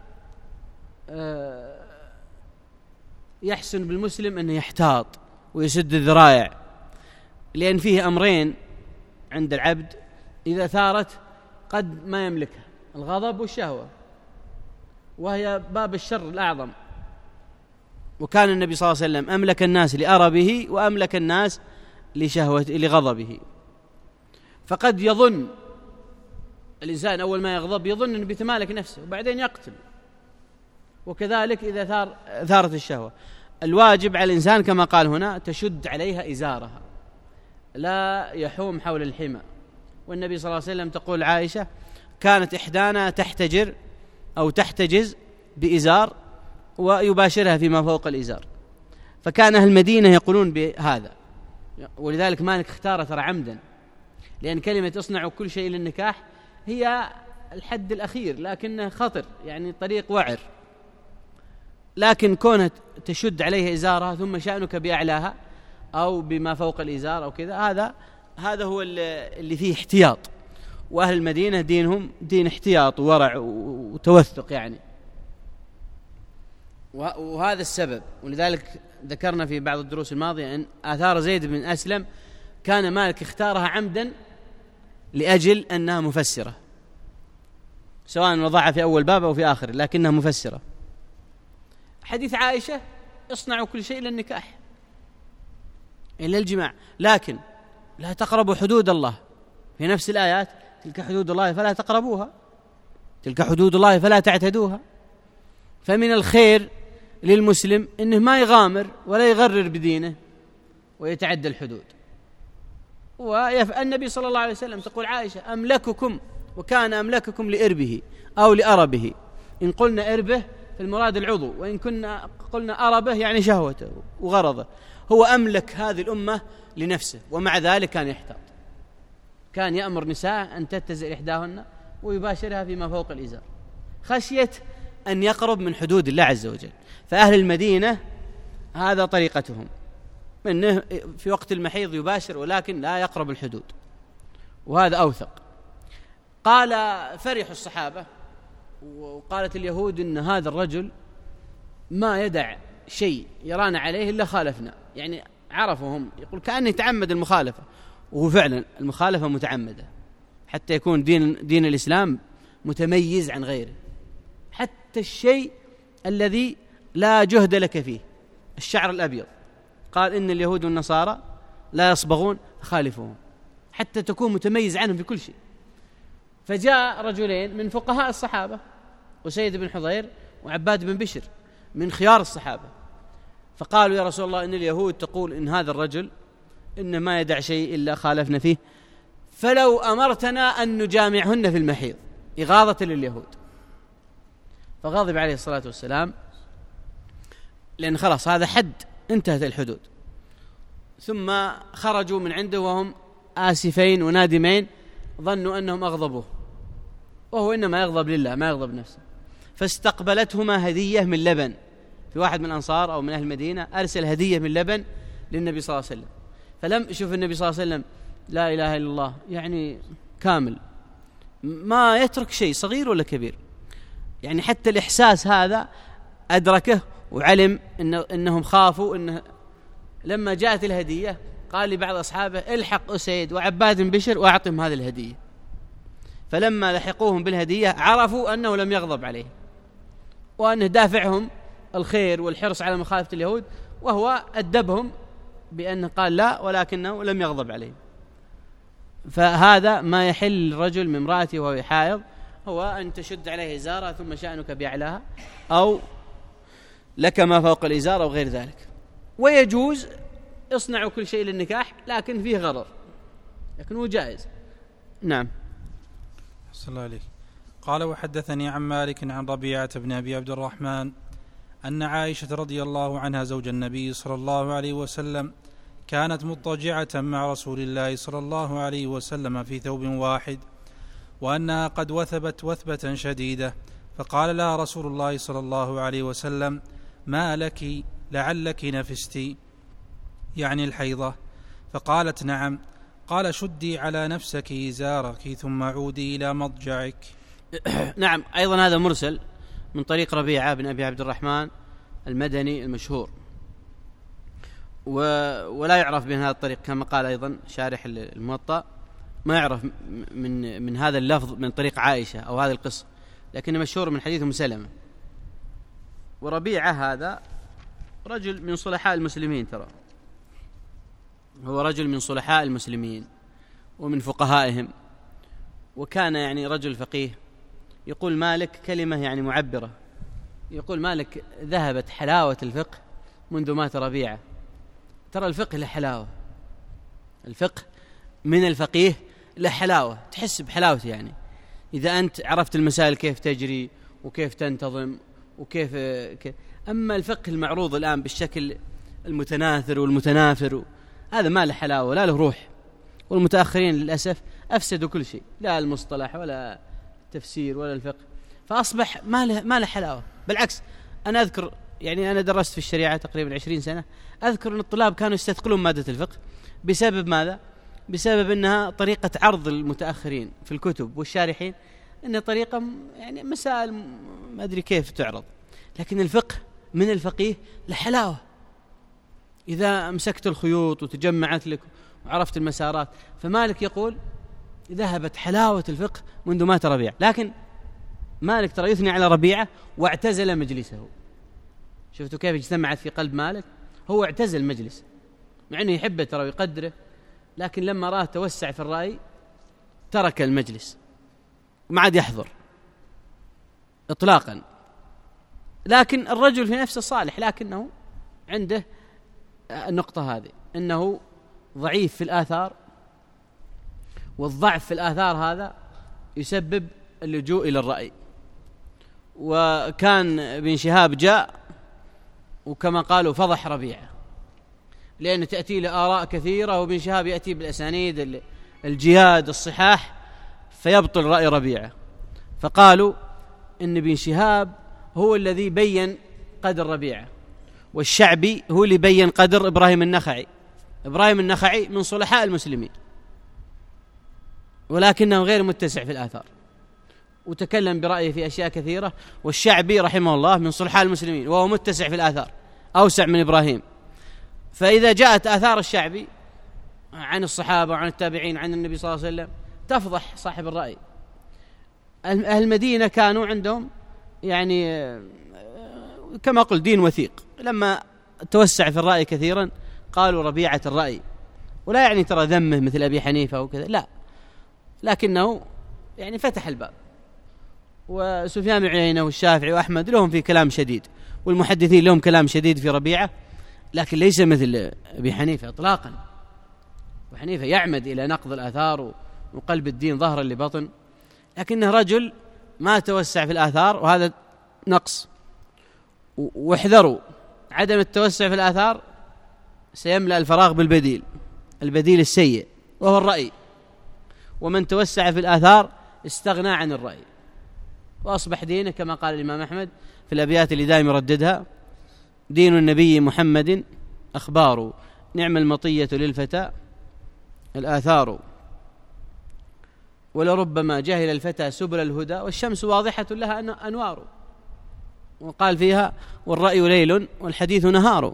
يحسن بالمسلم أنه يحتاط ويسد الذرائع، لأن فيه أمرين عند العبد إذا ثارت قد ما يملكها: الغضب والشهوة، وهي باب الشر الأعظم. وكان النبي صلى الله عليه وسلم أملك الناس لأربه وأملك الناس لشهوة لغضبه. فقد يظن الإنسان أول ما يغضب يظن أنه بيتمالك نفسه وبعدين يقتل، وكذلك إذا ثار ثارت الشهوة. الواجب على الإنسان كما قال هنا: تشد عليها إزارها، لا يحوم حول الحمى. والنبي صلى الله عليه وسلم تقول عائشة: كانت إحدانا تحتجر أو تحتجز بإزار ويباشرها فيما فوق الإزار. فكان أهل المدينة يقولون بهذا، ولذلك مالك اختار ترى عمدا، لأن كلمة اصنعوا كل شيء للنكاح هي الحد الأخير، لكنه خطر يعني طريق وعر. لكن كونت تشد عليها إزارها ثم شأنك بأعلاها أو بما فوق الإزار أو كذا، هذا هذا هو اللي فيه احتياط. وأهل المدينة دينهم دين احتياط وورع وتوثق يعني. وهذا السبب. ولذلك ذكرنا في بعض الدروس الماضية أن آثار زيد بن أسلم كان مالك اختارها عمدا لأجل أنها مفسرة، سواء وضعها في أول باب أو في آخر، لكنها مفسرة. حديث عائشة اصنعوا كل شيء إلا النكاح إلا الجماع، لكن لا تقربوا حدود الله. في نفس الآيات تلك حدود الله فلا تقربوها، تلك حدود الله فلا تعتدوها. فمن الخير للمسلم إنه ما يغامر ولا يغرر بدينه ويتعدى الحدود. والنبي صلى الله عليه وسلم تقول عائشة أملككم وكان أملككم لإربه أو لأربه. إن قلنا إربه فالمراد العضو، وإن كنا قلنا أربه يعني شهوته وغرضه. هو أملك هذه الأمة لنفسه، ومع ذلك كان يحتاط، كان يأمر نساء أن تتزل إحداهن ويباشرها فيما فوق الإزار خشية أن يقرب من حدود الله عز وجل. فأهل المدينة هذا طريقتهم، أنه في وقت المحيض يباشر ولكن لا يقرب الحدود، وهذا أوثق. قال فرح الصحابة، وقالت اليهود إن هذا الرجل ما يدع شيء يرانا عليه إلا خالفنا، يعني عرفهم، يقول كأنه يتعمد المخالفة، وهو فعلا المخالفة متعمدة حتى يكون دين, دين الإسلام متميز عن غيره. حتى الشيء الذي لا جهد لك فيه، الشعر الأبيض، قال إن اليهود والنصارى لا يصبغون، خالفهم حتى تكون متميز عنهم في كل شيء. فجاء رجلين من فقهاء الصحابة، وسيد بن حضير وعباد بن بشر من خيار الصحابة، فقالوا يا رسول الله إن اليهود تقول إن هذا الرجل إن ما يدع شيء إلا خالفنا فيه، فلو أمرتنا أن نجامعهن في المحيض إغاظة لليهود. فغضب عليه الصلاة والسلام، لأن خلاص هذا حد انتهت الحدود. ثم خرجوا من عنده وهم آسفين ونادمين، ظنوا أنهم أغضبوه، وهو إنما يغضب لله ما يغضب نفسه. فاستقبلتهما هدية من لبن. في واحد من الأنصار أو من أهل المدينة أرسل هدية من لبن للنبي صلى الله عليه وسلم. فلم يشوف النبي صلى الله عليه وسلم لا إله إلا الله يعني كامل، ما يترك شيء صغير ولا كبير، يعني حتى الإحساس هذا أدركه وعلم إنه إنهم خافوا. إنه لما جاءت الهدية قال لبعض أصحابه الحق أسيد وعباد بشر وأعطهم هذه الهدية. فلما لحقوهم بالهدية عرفوا أنه لم يغضب عليه، وأنه دافعهم الخير والحرص على مخالفة اليهود، وهو أدبهم بأنه قال لا ولكنه لم يغضب عليه. فهذا ما يحل الرجل من امرأته وهو حائض، هو أن تشد عليه إزارها ثم شأنك بأعلاها، أو لك ما فوق الإزار أو غير ذلك. ويجوز اصنعوا كل شيء للنكاح لكن فيه غرر، لكنه جائز. نعم. صلى الله عليه. قال وحدثني عن مالك عن ربيعة بن أبي عبد الرحمن أن عائشة رضي الله عنها زوج النبي صلى الله عليه وسلم كانت مضطجعة مع رسول الله صلى الله عليه وسلم في ثوب واحد، وأنها قد وثبت وثبة شديدة، فقال لها رسول الله صلى الله عليه وسلم ما لك لعلك نفستي، يعني الحيضة؟ فقالت نعم. قال شدي على نفسك إزارك ثم عودي إلى مضجعك. نعم. أيضا هذا مرسل من طريق ربيعة بن أبي عبد الرحمن المدني المشهور، ولا يعرف بين هذا الطريق كما قال أيضا شارح الموطأ، ما يعرف من من هذا اللفظ من طريق عائشة أو هذه القصة، لكنه مشهور من حديث أم سلمة. وربيعة هذا رجل من صلحاء المسلمين، ترى هو رجل من صلحاء المسلمين ومن فقهائهم، وكان يعني رجل فقيه. يقول مالك كلمة يعني معبرة، يقول مالك ذهبت حلاوة الفقه منذ مات ربيعة. ترى الفقه له حلاوة، الفقه من الفقيه له حلاوة، تحس بحلاوته. يعني إذا أنت عرفت المسائل كيف تجري وكيف تنتظم وكيف كيف. أما الفقه المعروض الآن بالشكل المتناثر والمتنافر هذا ما له حلاوة ولا له روح. والمتأخرين للأسف أفسدوا كل شيء، لا المصطلح ولا التفسير ولا الفقه، فأصبح ما له ما له حلاوة. بالعكس أنا أذكر يعني أنا درست في الشريعة تقريبا عشرين سنة، أذكر أن الطلاب كانوا يستثقلون مادة الفقه بسبب ماذا؟ بسبب أنها طريقة عرض المتأخرين في الكتب والشارحين، أنها طريقة يعني مسائل ما أدري كيف تعرض. لكن الفقه من الفقيه لحلاوة. إذا مسكت الخيوط وتجمعت لك وعرفت المسارات. فمالك يقول ذهبت حلاوة الفقه منذ مات ربيعة. لكن مالك ترى يثني على ربيعة واعتزل مجلسه. شفتوا كيف اجتمعت في قلب مالك؟ هو اعتزل مجلس مع أنه يحبه ترى ويقدره، لكن لما راه توسع في الرأي ترك المجلس وما عاد يحضر إطلاقا. لكن الرجل في نفسه صالح، لكنه عنده النقطة هذه أنه ضعيف في الآثار، والضعف في الآثار هذا يسبب اللجوء إلى الرأي. وكان ابن شهاب جاء وكما قالوا فضح ربيعة، لأن تأتي له آراء كثيرة وابن شهاب يأتي بالأسانيد الجياد الصحاح فيبطل رأي ربيعة. فقالوا إن ابن شهاب هو الذي بين قدر ربيعة، والشعبي هو اللي بين قدر إبراهيم النخعي. إبراهيم النخعي من صلحاء المسلمين ولكنه غير متسع في الآثار، وتكلم برأيه في أشياء كثيرة. والشعبي رحمه الله من صلحاء المسلمين وهو متسع في الآثار أوسع من إبراهيم. فإذا جاءت آثار الشعبي عن الصحابة وعن التابعين عن النبي صلى الله عليه وسلم تفضح صاحب الرأي. أهل المدينة كانوا عندهم يعني كما قلت دين وثيق، لما توسع في الرأي كثيرا قالوا ربيعة الرأي، ولا يعني ترى ذمه مثل أبي حنيفة وكذا، لا، لكنه يعني فتح الباب. وسفيان بن عيينة والشافعي وأحمد لهم في كلام شديد، والمحدثين لهم كلام شديد في ربيعة، لكن ليس مثل أبي حنيفة إطلاقا. أبي حنيفة يعمد إلى نقض الآثار وقلب الدين ظهرا لبطن، لكنه رجل ما توسع في الآثار، وهذا نقص. واحذروا عدم التوسع في الآثار سيملأ الفراغ بالبديل، البديل السيء وهو الرأي. ومن توسع في الآثار استغنى عن الرأي وأصبح دينه كما قال الإمام أحمد في الأبيات اللي دائما يرددها: دين النبي محمد أخبار، نعم المطية للفتى الآثار، ولربما جهل الفتى سبل الهدى، والشمس واضحة لها أنوار. وقال فيها: والرأي ليل والحديث نهار،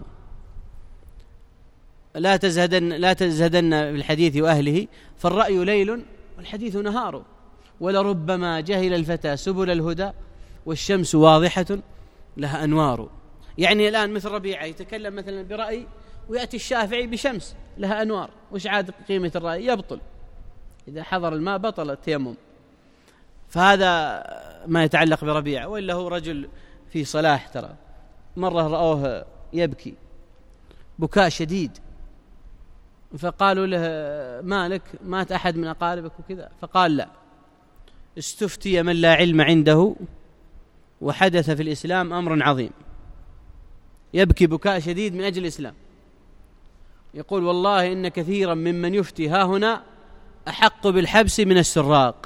لا تزهدن لا تزهدن بالحديث وأهله، فالرأي ليل والحديث نهار، ولربما جهل الفتى سبل الهدى، والشمس واضحة لها أنوار. يعني الآن مثل ربيعة يتكلم مثلا برأي، ويأتي الشافعي بشمس لها أنوار، وش عاد قيمة الرأي؟ يبطل، إذا حضر الماء بطل التيمم. فهذا ما يتعلق بربيعة. وإلا هو رجل في صلاح، ترى مرة رأوه يبكي بكاء شديد، فقالوا له: مالك؟ مات أحد من أقاربك وكذا؟ فقال: لا، استفتي من لا علم عنده وحدث في الإسلام أمر عظيم. يبكي بكاء شديد من أجل الإسلام، يقول: والله إن كثيرا ممن يفتي ها هنا أحق بالحبس من السراق.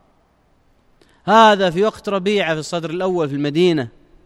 هذا في وقت ربيعة في الصدر الأول في المدينة.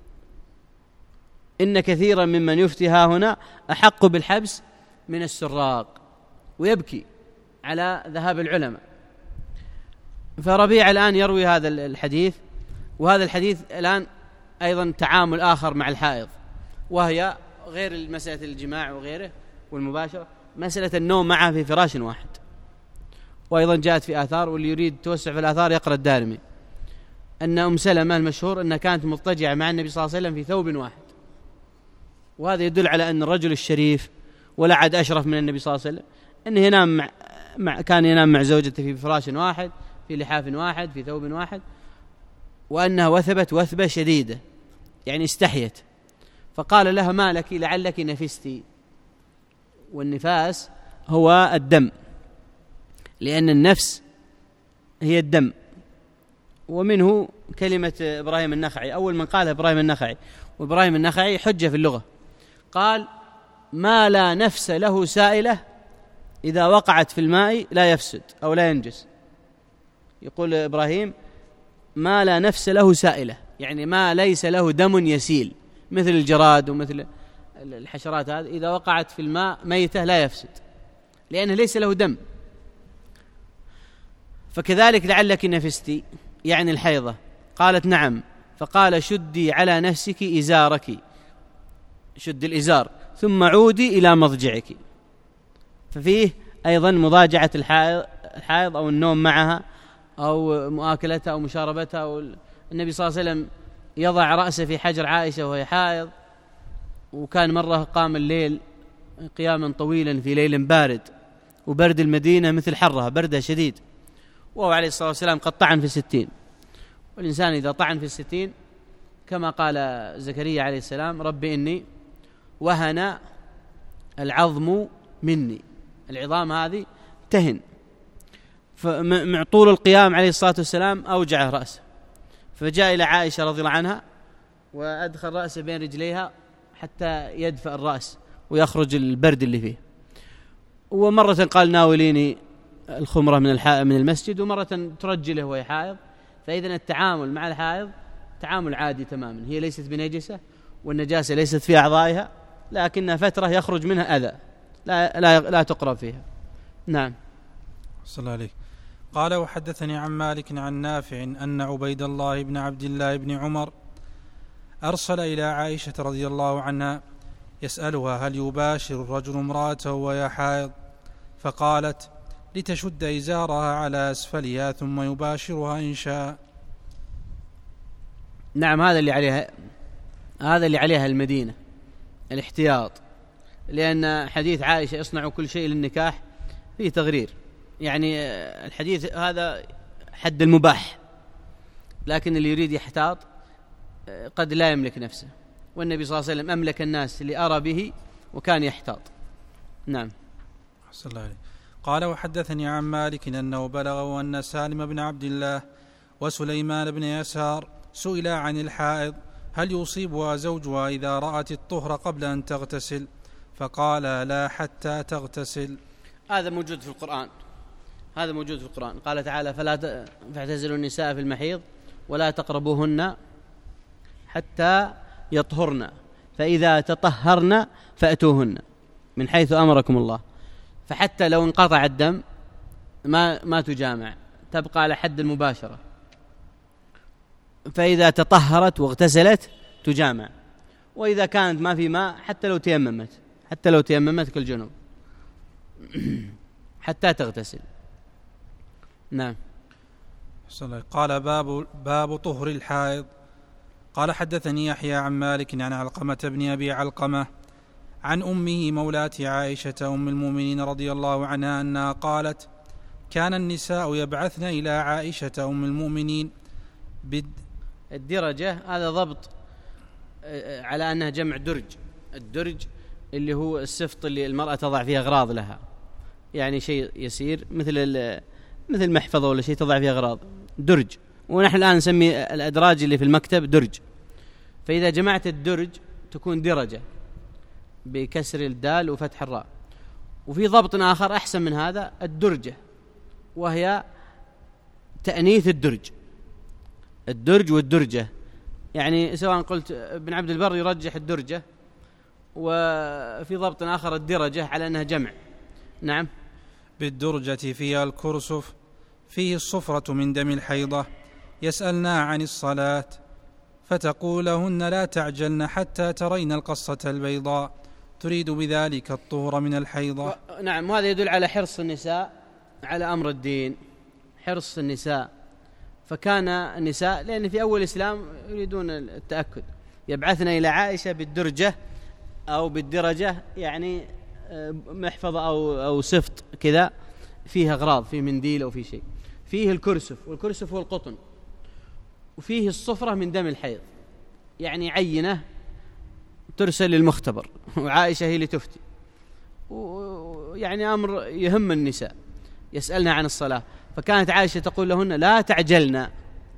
إن كثيرا ممن يفتي ها هنا أحق بالحبس من السراق، ويبكي على ذهاب العلماء. فربيعة الآن يروي هذا الحديث، وهذا الحديث الآن أيضا تعامل آخر مع الحائض، وهي غير مسألة الجماع وغيره والمباشرة، مسألة النوم معها في فراش واحد. وأيضا جاءت في آثار، واللي يريد توسع في الآثار يقرأ الدارمي، أن أم سلمة المشهور أنها كانت مضطجعة مع النبي صلى الله عليه وسلم في ثوب واحد. وهذا يدل على أن الرجل الشريف ولا عاد أشرف من النبي صلى الله عليه وسلم أنه ينام مع مع كان ينام مع زوجته في فراش واحد، في لحاف واحد، في ثوب واحد، وأنها وثبت وثبة شديدة، يعني استحيت. فقال لها: ما لك؟ لعلك نفستي. والنفاس هو الدم، لأن النفس هي الدم. ومنه كلمة إبراهيم النخعي، أول من قالها إبراهيم النخعي، وإبراهيم النخعي حجة في اللغة، قال: ما لا نفس له سائلة إذا وقعت في الماء لا يفسد أو لا ينجس. يقول إبراهيم: ما لا نفس له سائلة، يعني ما ليس له دم يسيل، مثل الجراد ومثل الحشرات هذه، إذا وقعت في الماء ميتة لا يفسد، لأنه ليس له دم. فكذلك لعلك نفستي، يعني الحيضة. قالت: نعم. فقال: شدي على نفسك إزارك شد الإزار ثم عودي إلى مضجعك. ففيه أيضا مضاجعة الحائض, الحائض أو النوم معها أو مؤاكلتها أو مشاربتها. أو النبي صلى الله عليه وسلم يضع رأسه في حجر عائشة وهي حائض، وكان مرة قام الليل قياما طويلا في ليل بارد، وبرد المدينة مثل حرها بردها شديد، وهو عليه الصلاة والسلام قد طعن في الستين. والإنسان إذا طعن في الستين كما قال زكريا عليه السلام: رب إني وهن العظم مني، العظام هذه تهن. فمع طول القيام عليه الصلاة والسلام أوجعه رأسه، فجاء إلى عائشة رضي الله عنها وأدخل رأسه بين رجليها حتى يدفأ الرأس ويخرج البرد اللي فيه. ومرة قال: ناوليني الخمرة من من المسجد، ومرة ترجله وهي حائض. فإذن التعامل مع الحائض تعامل عادي تماما، هي ليست بنجسة والنجاسة ليست في أعضائها، لكنها فترة يخرج منها أذى لا, لا, لا تقرب فيها. نعم. صلى الله عليه. قال: وحدثني عن مالك عن نافع أن عبيد الله بن عبد الله بن عمر أرسل إلى عائشة رضي الله عنها يسألها: هل يباشر الرجل امرأته وهي حائض؟ فقالت: لتشد إزارها على أسفلها ثم يباشرها إن شاء. نعم، هذا اللي عليها هذا اللي عليها المدينة، الاحتياط، لأن حديث عائشة اصنعوا كل شيء للنكاح فيه تغرير، يعني الحديث هذا حد المباح، لكن اللي يريد يحتاط قد لا يملك نفسه، والنبي صلى الله عليه وسلم أملك الناس لأرى به وكان يحتاط. نعم. صلى الله عليه. قال: وحدثني عن مالك أنه بلغه أن سالم بن عبد الله وسليمان بن يسار سئل عن الحائض هل يصيبها زوجها إذا رأت الطهر قبل أن تغتسل؟ فقال: لا حتى تغتسل. هذا موجود في القرآن، هذا موجود في القرآن. قال تعالى: فلا فاعتزلوا النساء في المحيض ولا تقربوهن حتى يطهرن فإذا تطهرن فأتوهن من حيث أمركم الله. فحتى لو انقطع الدم ما ما تجامع، تبقى على حد المباشرة. فإذا تطهرت واغتسلت تجامع، وإذا كانت ما في ماء حتى لو تيممت حتى لو تيممت كالجنوب حتى تغتسل. نعم. قال: باب باب طهر الحائض. قال: حدثني يحيى عن مالك عن علقمة بن أبي علقمة عن أمه مولاة عائشة أم المؤمنين رضي الله عنها أنها قالت: كان النساء يبعثن إلى عائشة أم المؤمنين بد الدرجة. هذا ضبط على أنها جمع درج. الدرج اللي هو السفط اللي المرأة تضع فيها أغراض لها، يعني شيء يسير مثل مثل محفظة ولا شيء تضع فيها أغراض، درج. ونحن الآن نسمي الأدراج اللي في المكتب درج. فإذا جمعت الدرج تكون درجة بكسر الدال وفتح الراء. وفي ضبط آخر أحسن من هذا، الدرجة، وهي تأنيث الدرج. الدرج والدرجة، يعني سواء قلت ابن عبد البر يرجح الدرجة، وفي ضبط آخر الدرجة على أنها جمع. نعم. بالدرجة فيها الكرسف فيه الصفرة من دم الحيضة، يسألنا عن الصلاة فتقولهن لا تعجلن حتى ترين القصة البيضاء، تريد بذلك الطهر من الحيضة. و... نعم. وهذا يدل على حرص النساء على أمر الدين، حرص النساء. فكان النساء لأن في أول الإسلام يريدون التأكد، يبعثن إلى عائشة بالدرجة أو بالدرجة، يعني محفظة أو, أو سفط كذا فيها أغراض، فيه منديل أو فيه شيء، فيه الكرسف، والكرسف هو القطن، وفيه الصفرة من دم الحيض، يعني عينة ترسل للمختبر، وعائشة هي اللي تفتي. ويعني أمر يهم النساء. يسألنا عن الصلاة، فكانت عائشة تقول لهن لا تعجلنا،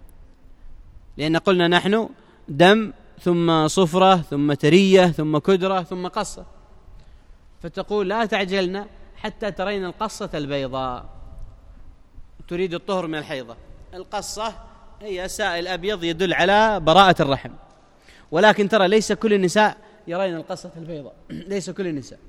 لأن قلنا نحن دم ثم صفرة ثم ترية ثم كدرة ثم قصة، فتقول لا تعجلنا حتى ترين القصة البيضاء، تريد الطهر من الحيضة. القصة هي سائل أبيض يدل على براءة الرحم، ولكن ترى ليس كل النساء يرين القصة البيضاء، ليس كل النساء،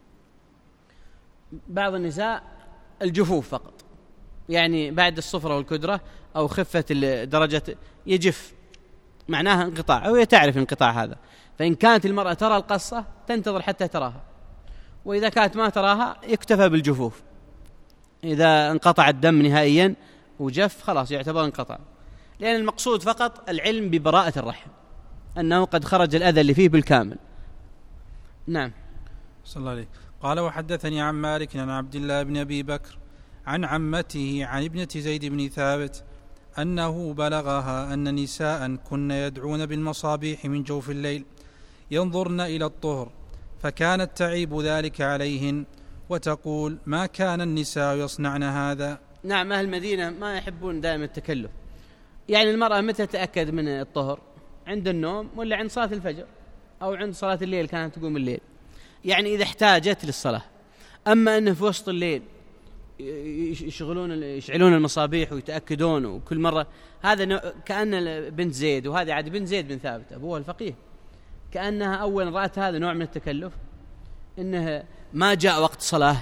بعض النساء الجفوف فقط، يعني بعد الصفرة والكدرة أو خفة درجة يجف معناها انقطاع، وهي تعرف انقطاع هذا. فإن كانت المرأة ترى القصة تنتظر حتى تراها، وإذا كانت ما تراها يكتفى بالجفوف. إذا انقطع الدم نهائيا وجف خلاص يعتبر انقطع، لأن المقصود فقط العلم ببراءة الرحم، أنه قد خرج الأذى اللي فيه بالكامل. نعم. صلى الله عليه. قال وحدثني عن مالك عن عبد الله بن أبي بكر عن عمته عن ابنة زيد بن ثابت أنه بلغها أن نساء كن يدعون بالمصابيح من جوف الليل ينظرن إلى الطهر، فكانت تعيب ذلك عليهن وتقول ما كان النساء يصنعن هذا. نعم، أهل المدينة ما يحبون دائما التكلف. يعني المرأة متى تتأكد من الطهر؟ عند النوم ولا عند صلاة الفجر أو عند صلاة الليل كانت تقوم الليل، يعني إذا احتاجت للصلاة. أما أنه في وسط الليل يشغلون يشعلون المصابيح ويتأكدون وكل مرة، هذا كأن بنت زيد، وهذه عاد بنت زيد بن ثابت أبوها الفقيه، كأنها أول رأت هذا نوع من التكلف، إنه ما جاء وقت صلاة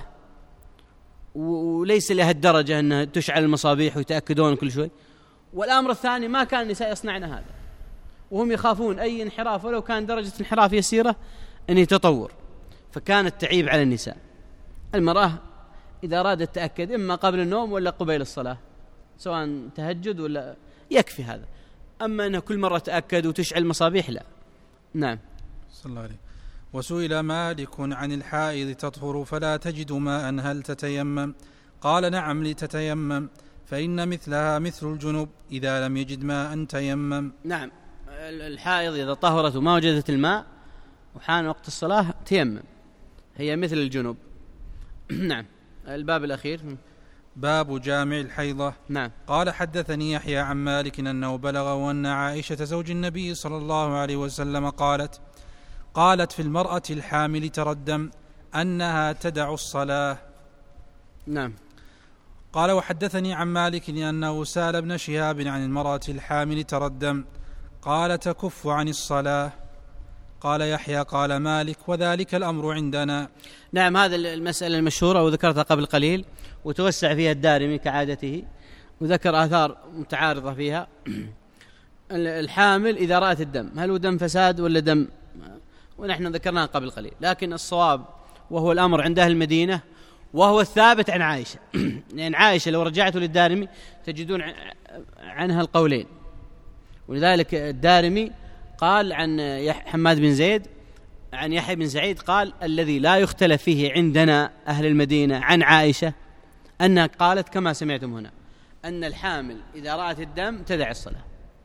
وليس لهالدرجة أنها تشعل المصابيح ويتأكدون كل شوي. والأمر الثاني ما كان النساء يصنعن هذا، وهم يخافون أي انحراف ولو كان درجة انحراف يسيرة أن يتطور، فكانت تعيب على النساء. المرأة إذا أرادت تأكد إما قبل النوم ولا قبيل الصلاة، سواء تهجد ولا، يكفي هذا. أما أنها كل مرة تأكد وتشعل مصابيح لا. نعم. صلى الله عليه. وسئل مالك عن الحائض تطهر فلا تجد ماء هل تتيمم؟ قال نعم لتتيمم، فإن مثلها مثل الجنب إذا لم يجد ماء تيمم. نعم، الحائض إذا طهرت وما وجدت الماء وحان وقت الصلاة تيمم، هي مثل الجنب. نعم. الباب الأخير باب جامع الحيضة. نعم. قال حدثني يحيى عن مالك أنه بلغ أن عائشة زوج النبي صلى الله عليه وسلم قالت قالت في المرأة الحامل ترى الدم أنها تدع الصلاة. نعم. قال وحدثني عن مالك أنه سأل ابن شهاب عن المرأة الحامل ترى الدم قال تكف عن الصلاة. قال يحيى قال مالك وذلك الأمر عندنا. نعم، هذا المسألة المشهورة وذكرتها قبل قليل، وتوسع فيها الدارمي كعادته وذكر آثار متعارضة فيها. الحامل إذا رأت الدم هل هو دم فساد ولا دم، ونحن ذكرناه قبل قليل، لكن الصواب وهو الأمر عند أهل المدينة وهو الثابت عن عائشة. لأن عائشة لو رجعتوا للدارمي تجدون عنها القولين، ولذلك الدارمي قال عن حماد بن زيد عن يحيى بن سعيد قال الذي لا يختلف فيه عندنا أهل المدينة عن عائشة أنها قالت كما سمعتم هنا، أن الحامل إذا رأت الدم تدع الصلاة.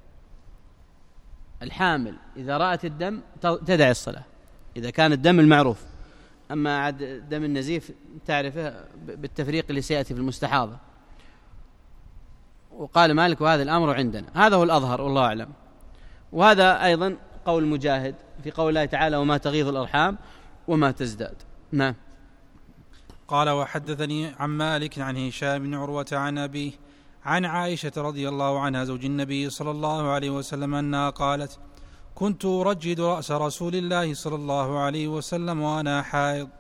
الحامل إذا رأت الدم تدع الصلاة إذا كان الدم المعروف. أما عاد دم النزيف تعرفه بالتفريق اللي سيأتي في المستحاضة. وقال مالك وهذا الأمر عندنا، هذا هو الأظهر والله أعلم. وهذا أيضا قول مجاهد في قول الله تعالى وما تغيظ الأرحام وما تزداد. نعم. قال وحدثني عن مالك عن هشام بن عروة عن أبيه عن عائشة رضي الله عنها زوج النبي صلى الله عليه وسلم أنها قالت كنت أرجد رأس رسول الله صلى الله عليه وسلم وأنا حائض.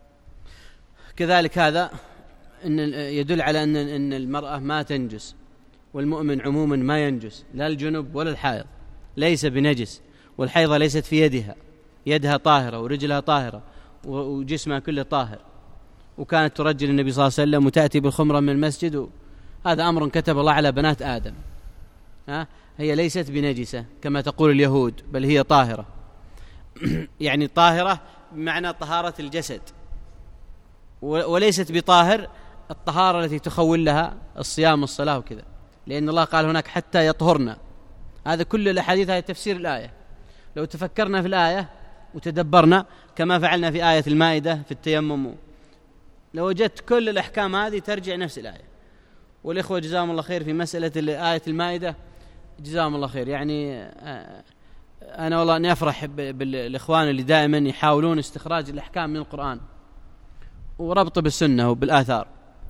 كذلك هذا إن يدل على أن إن المرأة ما تنجس، والمؤمن عموما ما ينجس، لا الجنب ولا الحائض، ليس بنجس. والحيضة ليست في يدها، يدها طاهرة ورجلها طاهرة وجسمها كله طاهر. وكانت ترجل النبي صلى الله عليه وسلم وتأتي بالخمرة من المسجد، هذا أمر كتب الله على بنات آدم. ها هي ليست بنجسة كما تقول اليهود، بل هي طاهرة. يعني طاهرة بمعنى طهارة الجسد، وليست بطاهر الطهارة التي تخول لها الصيام والصلاة وكذا، لأن الله قال هناك حتى يطهرنا. هذا كل الأحاديث هي تفسير الآية. لو تفكرنا في الآية وتدبرنا كما فعلنا في آية المائدة في التيمم، لو وجدت كل الأحكام هذه ترجع نفس الآية. والإخوة جزاهم الله خير في مسألة آية المائدة، جزاهم الله خير. يعني أنا والله أني أفرح بالإخوان اللي دائما يحاولون استخراج الأحكام من القرآن وربط بالسنة وبالآثار.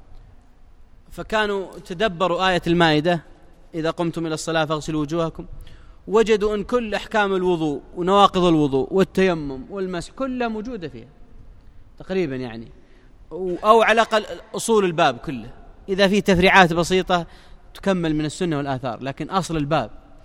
فكانوا تدبروا آية المائدة إذا قمتم إلى الصلاة فاغسلوا وجوهكم، وجدوا أن كل أحكام الوضوء ونواقض الوضوء والتيمم والمسح كلها موجودة فيها تقريبا، يعني أو على الأقل أصول الباب كله. إذا في تفريعات بسيطة تكمل من السنة والآثار، لكن أصل الباب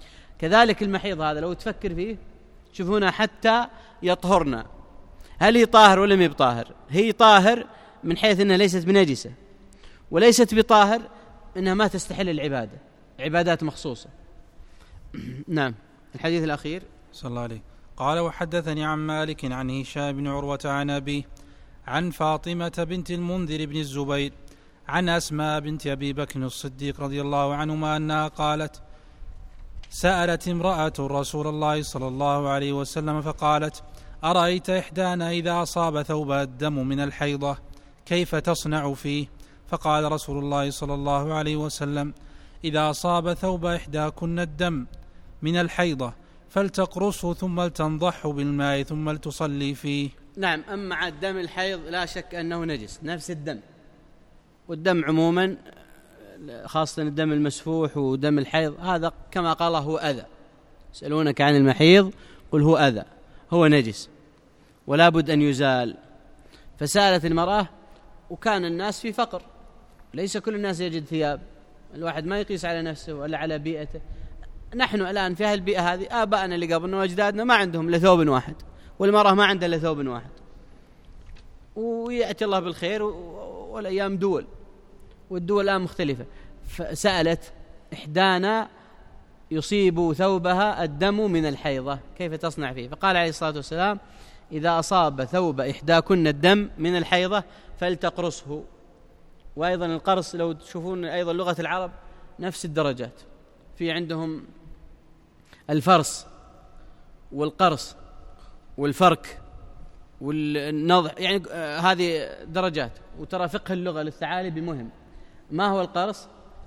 كذلك المحيض هذا لو تفكر فيه، شوف هنا حتى يطهرنا، هل هي طاهر ولا ما هي بطاهر؟ هي طاهر من حيث أنها ليست بنجسة، وليست بطاهر أنها ما تستحل العبادة، عبادات مخصوصة. نعم. الحديث الأخير صلى الله عليه قال: وحدثني عن مالك عن هشام بن عروة عن أبيه عن فاطمة بنت المنذر بن الزبير عن أسماء بنت أبي بكر الصديق رضي الله عنهما أنها قالت: سألت امرأة رسول الله صلى الله عليه وسلم فقالت: أرأيت إحدانا إذا أصاب ثوبها الدم من الحيضة كيف تصنع فيه؟ فقال رسول الله صلى الله عليه وسلم: إذا أصاب ثوب إحداكن الدم من الحيضة فلتقرصه ثم لتنضحه بالماء ثم لتصلي فيه. نعم. أما عن دم الحيض لا شك أنه نجس، نفس الدم، والدم عموما خاصة الدم المسفوح ودم الحيض هذا كما قال هو أذى. يسألونك عن المحيض قل هو أذى، هو نجس ولا بد أن يزال. فسألت المرأة، وكان الناس في فقر، ليس كل الناس يجد ثياب، الواحد ما يقيس على نفسه ولا على بيئته. نحن الآن في هالبيئة هذه آبائنا اللي قبلنا وأجدادنا ما عندهم إلا ثوب واحد، والمرأة ما عندها إلا ثوب واحد، ويأتي الله بالخير والأيام دول، والدول الآن مختلفة. فسألت: إحدانا يصيب ثوبها الدم من الحيضة كيف تصنع فيه؟ فقال عليه الصلاة والسلام: إذا أصاب ثوب إحداكن الدم من الحيضة فلتقرصه. وأيضا القرص لو تشوفون أيضا لغة العرب نفس الدرجات، في عندهم الفرص والقرص والفرك والنضح، يعني آه هذه درجات. وترى فقه اللغة للثعالب مهم. ما هو القرص؟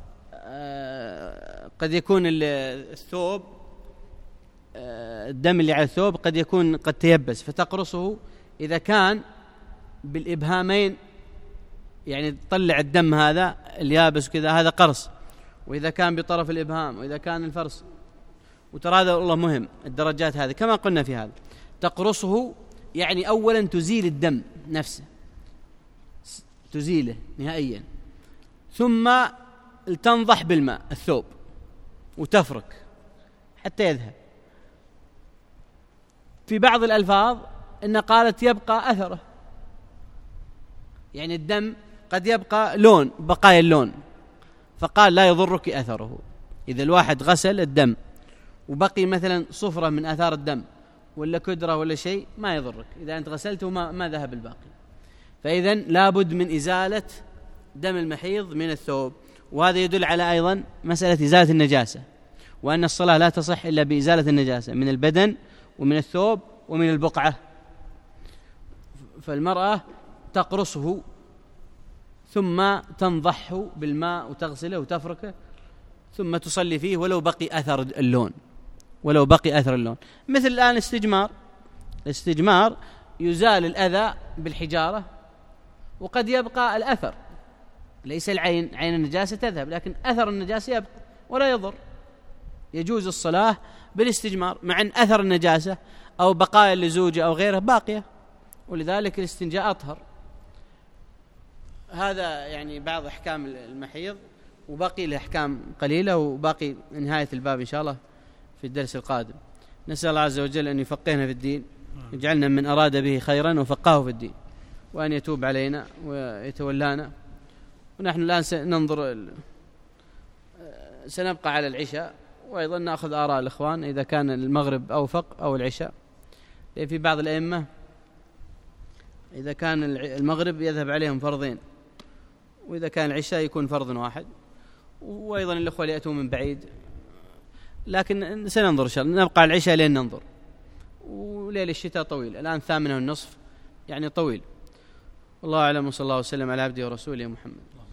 آه قد يكون الثوب آه الدم اللي على الثوب قد يكون قد تيبس، فتقرصه إذا كان بالإبهامين، يعني تطلع الدم هذا اليابس كذا، هذا قرص. وإذا كان بطرف الإبهام، وإذا كان الفرس. وترى هذا والله مهم الدرجات هذه كما قلنا في هذا. تقرصه يعني أولا تزيل الدم نفسه، تزيله نهائيا، ثم تنضح بالماء الثوب وتفرك حتى يذهب. في بعض الألفاظ إن قالت يبقى أثره، يعني الدم قد يبقى لون، بقايا اللون، فقال لا يضرك أثره. إذا الواحد غسل الدم وبقي مثلا صفرة من آثار الدم ولا كدرة ولا شيء ما يضرك إذا أنت غسلته ما, ما ذهب الباقي. فإذا لابد من إزالة دم المحيض من الثوب. وهذا يدل على أيضا مسألة إزالة النجاسة، وأن الصلاة لا تصح إلا بإزالة النجاسة من البدن ومن الثوب ومن البقعة. فالمرأة تقرصه ثم تنضحه بالماء وتغسله وتفركه ثم تصلي فيه ولو بقي أثر اللون، ولو بقي أثر اللون. مثل الآن الاستجمار، الاستجمار يزال الأذى بالحجارة وقد يبقى الأثر، ليس العين، عين النجاسة تذهب لكن أثر النجاسة يبقى ولا يضر. يجوز الصلاة بالاستجمار مع أن أثر النجاسة أو بقايا اللزوجة أو غيره باقية، ولذلك الاستنجاء أطهر. هذا يعني بعض أحكام المحيض، وباقي له أحكام قليلة، وباقي نهاية الباب إن شاء الله في الدرس القادم. نسأل الله عز وجل أن يفقهنا في الدين، يجعلنا من أراد به خيرا وفقهه في الدين، وأن يتوب علينا ويتولانا. ونحن الآن سننظر سنبقى على العشاء، وأيضا نأخذ آراء الإخوان إذا كان المغرب أوفق أو العشاء. في بعض الأئمة إذا كان المغرب يذهب عليهم فرضين، وإذا كان العشاء يكون فرض واحد، وأيضا الأخوة اللي يأتون من بعيد. لكن سننظر إن شاء الله، نبقى على العشاء لين ننظر. وليل الشتاء طويل، الآن ثامنة والنصف يعني طويل. والله أعلم، وصلى الله وسلم على عبده ورسوله محمد.